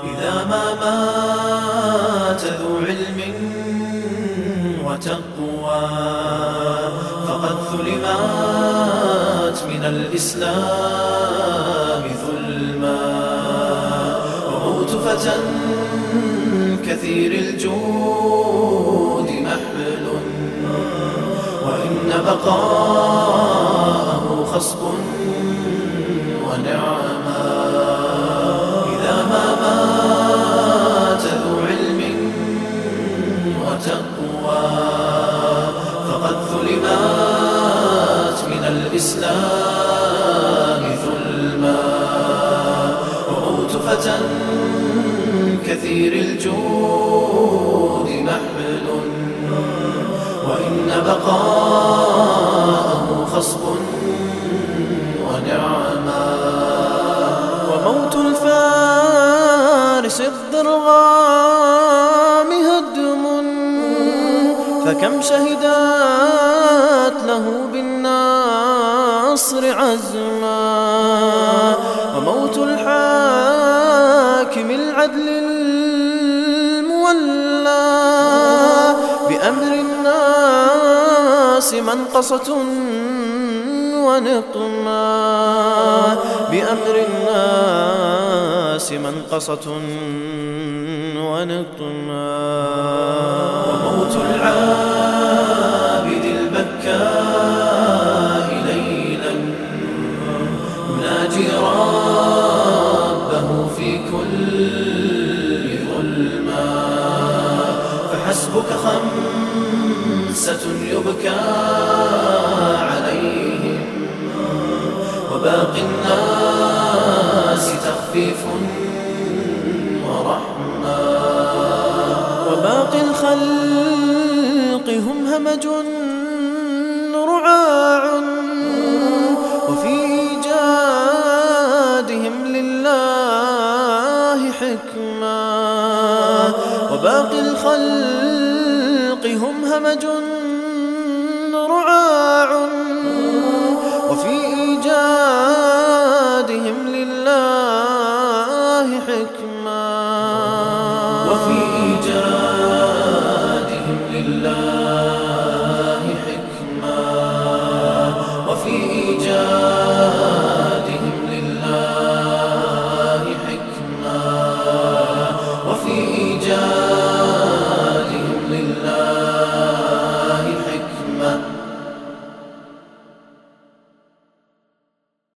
إذا ما مات ذو علم وتقوى فقد ظلمات من الإسلام ظلما. وموت فتى كثير الجود محبل وإن بقاءه خصب ونعما. إذا ما مات ذو علم وتقوى فقد ظلمات من الإسلام ظلما. وموت فتى كثير الجود محبل وإن بقاءه خصب ونعما. وموت الفارس الضرغام هدم فكم شهدت له بالنصر عزما. وموت الحاكم العدل المولى بأمر الناس منقصة ونقما. بأمر الناس منقصة ونقما. وموت العابد البكاء ليلا يناجي ربه في كل ظلما. فحسبك خمسة يبكى عليهم وباقي الناس تخفيف ورحمة. وباقي الخلق هم همج رعاع وفي إيجادهم لله حكمة. وباقي الخلق هم همج